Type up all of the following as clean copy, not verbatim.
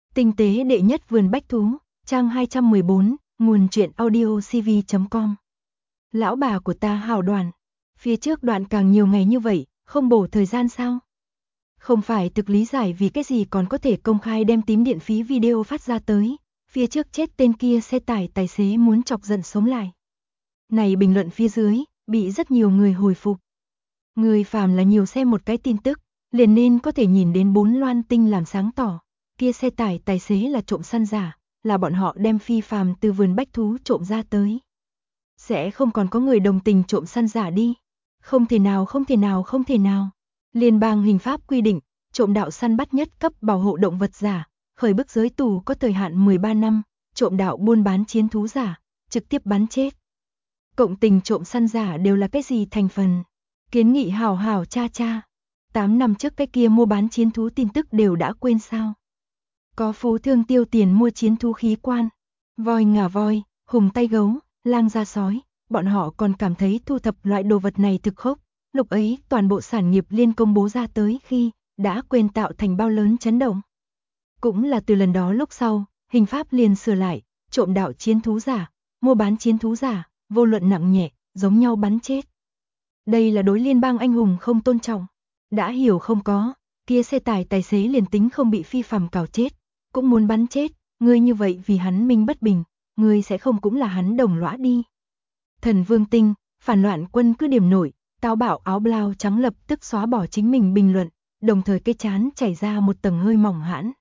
Tinh tế đệ nhất vườn bách thú, trang 214, nguồn truyện audio cv.com. Lão bà của ta hào đoàn, phía trước đoạn càng nhiều ngày như vậy, không bổ thời gian sao? Không phải thực lý giải vì cái gì còn có thể công khai đem tím điện phí video phát ra tới, phía trước chết tên kia xe tải tài xế muốn chọc giận sống lại. Này bình luận phía dưới, bị rất nhiều người hồi phục. Người phàm là nhiều xem một cái tin tức, liền nên có thể nhìn đến 4 loan tinh làm sáng tỏ. Kia xe tải tài xế là trộm săn giả, là bọn họ đem phi phàm từ vườn bách thú trộm ra tới. Sẽ không còn có người đồng tình trộm săn giả đi. Không thể nào. Liên bang hình pháp quy định, trộm đạo săn bắt nhất cấp bảo hộ động vật giả, khởi bức giới tù có thời hạn 13 năm, trộm đạo buôn bán chiến thú giả, trực tiếp bắn chết. Cộng tình trộm săn giả đều là cái gì thành phần? Kiến nghị hảo cha. 8 năm trước cái kia mua bán chiến thú tin tức đều đã quên sao? Có phú thương tiêu tiền mua chiến thú khí quan, voi ngả voi, hùng tay gấu, lang da sói, bọn họ còn cảm thấy thu thập loại đồ vật này thực khốc. Lúc ấy toàn bộ sản nghiệp liên công bố ra tới khi đã quên tạo thành bao lớn chấn động. Cũng là từ lần đó lúc sau, hình pháp liền sửa lại, trộm đạo chiến thú giả, mua bán chiến thú giả, vô luận nặng nhẹ, giống nhau bắn chết. Đây là đối liên bang anh hùng không tôn trọng. Đã hiểu không có, kia xe tải tài xế liền tính không bị phi phàm cào chết, cũng muốn bắn chết, ngươi như vậy vì hắn minh bất bình, ngươi sẽ không cũng là hắn đồng lõa đi. Thần Vương Tinh, phản loạn quân cứ điểm nổi, táo bạo áo blau trắng lập tức xóa bỏ chính mình bình luận, đồng thời cái chán chảy ra một tầng hơi mỏng hãn.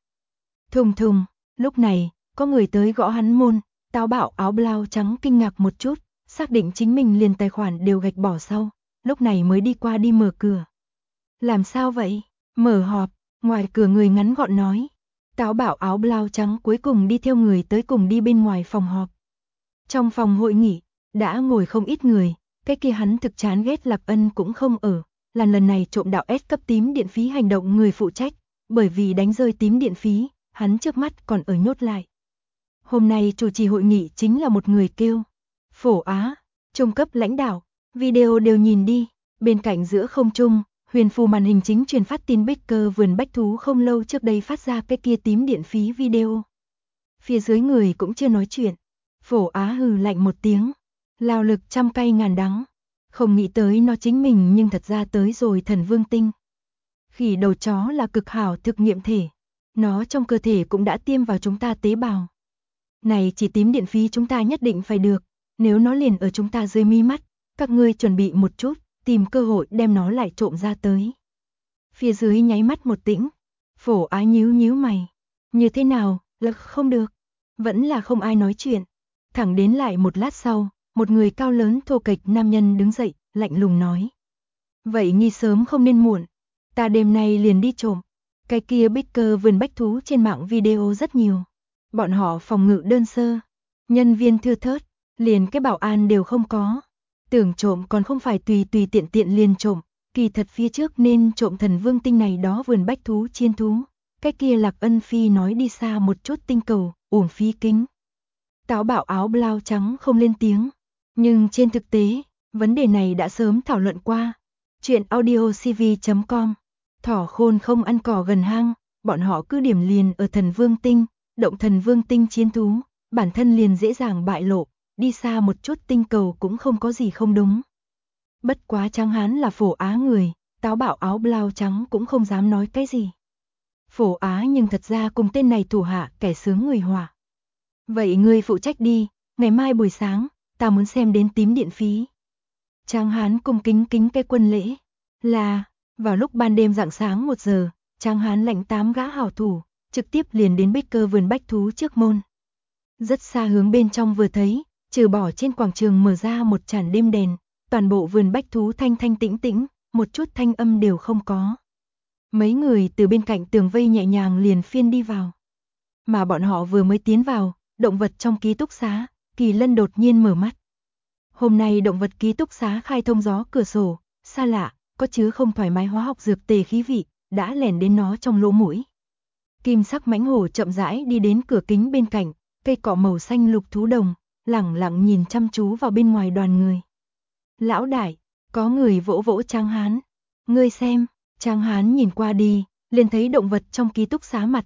Thùng, lúc này, có người tới gõ hắn môn, táo bạo áo blau trắng kinh ngạc một chút, xác định chính mình liền tài khoản đều gạch bỏ sau, lúc này mới đi qua đi mở cửa. Làm sao vậy? Mở họp, ngoài cửa người ngắn gọn nói. Táo bạo áo blau trắng cuối cùng đi theo người tới cùng đi bên ngoài phòng họp. Trong phòng hội nghị, đã ngồi không ít người, cái kia hắn thực chán ghét Lạc Ân cũng không ở, là lần này trộm đạo S cấp tím điện phí hành động người phụ trách, bởi vì đánh rơi tím điện phí, hắn trước mắt còn ở nhốt lại. Hôm nay chủ trì hội nghị chính là một người kêu Phổ Á, trung cấp lãnh đạo, video đều nhìn đi, bên cạnh giữa không trung, huyền phù màn hình chính truyền phát tin Baker vườn bách thú không lâu trước đây phát ra cái kia tím điện phí video. Phía dưới người cũng chưa nói chuyện, Phổ Á hừ lạnh một tiếng, lao lực trăm cay ngàn đắng, không nghĩ tới nó chính mình nhưng thật ra tới rồi Thần Vương Tinh. Khỉ đầu chó là cực hảo thực nghiệm thể, nó trong cơ thể cũng đã tiêm vào chúng ta tế bào. Này chỉ tím điện phí chúng ta nhất định phải được, nếu nó liền ở chúng ta dưới mi mắt, các ngươi chuẩn bị một chút, tìm cơ hội đem nó lại trộm ra tới. Phía dưới nháy mắt một tĩnh, Phổ Á nhíu mày, như thế nào, là không được, vẫn là không ai nói chuyện. Thẳng đến lại một lát sau, một người cao lớn thô kệch nam nhân đứng dậy, lạnh lùng nói. Vậy nghi sớm không nên muộn, ta đêm nay liền đi trộm. Cái kia Baker vườn bách thú trên mạng video rất nhiều. Bọn họ phòng ngự đơn sơ, nhân viên thưa thớt, liền cái bảo an đều không có. Tưởng trộm còn không phải tùy tiện liền trộm, kỳ thật phía trước nên trộm Thần Vương Tinh này đó vườn bách thú chiên thú. Cái kia Lạc Ân Phi nói đi xa một chút tinh cầu, uổng phí kính. Táo bạo áo blau trắng không lên tiếng, nhưng trên thực tế, vấn đề này đã sớm thảo luận qua. Chuyện audio cv.com, thỏ khôn không ăn cỏ gần hang, bọn họ cứ điểm liền ở Thần Vương Tinh, động Thần Vương Tinh chiến thú, bản thân liền dễ dàng bại lộ, đi xa một chút tinh cầu cũng không có gì không đúng. Bất quá Tráng Hán là Phổ Á người, táo bạo áo blau trắng cũng không dám nói cái gì. Phổ Á nhưng thật ra cùng tên này thủ hạ kẻ sướng người họa. Vậy ngươi phụ trách đi, ngày mai buổi sáng, ta muốn xem đến tím điện phí. Tráng Hán cung kính cái quân lễ, là, vào lúc ban đêm rạng sáng 1 giờ, Tráng Hán lãnh 8 gã hảo thủ, trực tiếp liền đến Baker vườn bách thú trước môn. Rất xa hướng bên trong vừa thấy, trừ bỏ trên quảng trường mở ra một chản đêm đèn, toàn bộ vườn bách thú thanh tĩnh, một chút thanh âm đều không có. Mấy người từ bên cạnh tường vây nhẹ nhàng liền phiên đi vào. Mà bọn họ vừa mới tiến vào, động vật trong ký túc xá, Kỳ Lân đột nhiên mở mắt. Hôm nay động vật ký túc xá khai thông gió cửa sổ, xa lạ, có chứa không thoải mái hóa học dược tề khí vị, đã lẻn đến nó trong lỗ mũi. Kim sắc mãnh hổ chậm rãi đi đến cửa kính bên cạnh, cây cỏ màu xanh lục thú đồng, lẳng lặng nhìn chăm chú vào bên ngoài đoàn người. Lão đại, có người vỗ vỗ Tráng Hán. Ngươi xem, Tráng Hán nhìn qua đi, liền thấy động vật trong ký túc xá mặt,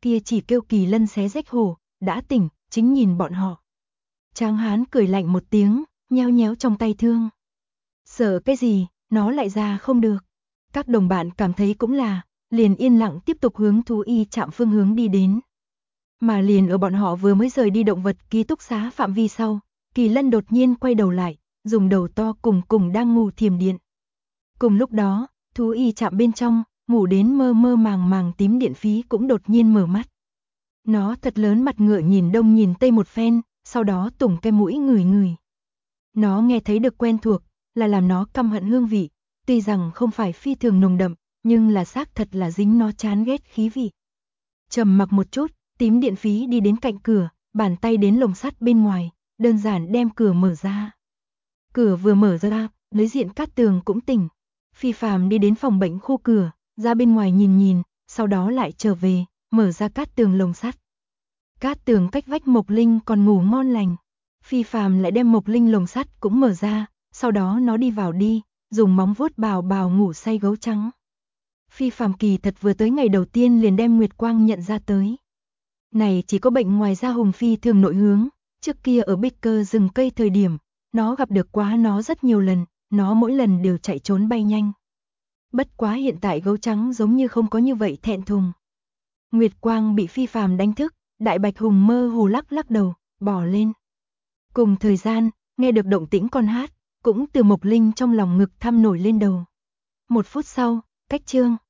kia chỉ kêu Kỳ Lân xé rách hổ, đã tỉnh, chính nhìn bọn họ. Tráng hán cười lạnh một tiếng, nheo nhéo trong tay thương. Sợ cái gì, nó lại ra không được. Các đồng bạn cảm thấy cũng là, liền yên lặng tiếp tục hướng thú y trạm phương hướng đi đến. Mà liền ở bọn họ vừa mới rời đi động vật ký túc xá phạm vi sau, Kỳ Lân đột nhiên quay đầu lại, dùng đầu to cùng đang ngủ thiềm điện. Cùng lúc đó, thú y trạm bên trong, ngủ đến mơ mơ màng màng tím điện phí cũng đột nhiên mở mắt. Nó thật lớn mặt ngựa nhìn đông nhìn tây một phen, sau đó tủng cái mũi ngửi ngửi. Nó nghe thấy được quen thuộc, là làm nó căm hận hương vị, tuy rằng không phải phi thường nồng đậm, nhưng là xác thật là dính nó chán ghét khí vị. Trầm mặc một chút, tím điện phí đi đến cạnh cửa, bàn tay đến lồng sắt bên ngoài, đơn giản đem cửa mở ra. Cửa vừa mở ra, đối diện Cát Tường cũng tỉnh. Phi Phàm đi đến phòng bệnh khu cửa, ra bên ngoài nhìn nhìn, sau đó lại trở về, mở ra Cát Tường lồng sắt. Cát Tường cách vách Mộc Linh còn ngủ ngon lành. Phi Phàm lại đem Mộc Linh lồng sắt cũng mở ra, sau đó nó đi vào đi, dùng móng vuốt bào bào ngủ say gấu trắng. Phi Phàm kỳ thật vừa tới ngày đầu tiên liền đem Nguyệt Quang nhận ra tới. Này chỉ có bệnh ngoài ra Hùng Phi thường nội hướng, trước kia ở Baker rừng cây thời điểm, nó gặp được quá nó rất nhiều lần, nó mỗi lần đều chạy trốn bay nhanh. Bất quá hiện tại gấu trắng giống như không có như vậy thẹn thùng. Nguyệt Quang bị Phi Phàm đánh thức, Đại Bạch Hùng mơ hồ lắc lắc đầu, bỏ lên. Cùng thời gian, nghe được động tĩnh con hát, cũng từ Mộc Linh trong lòng ngực thăm nổi lên đầu. Một phút sau, cách chương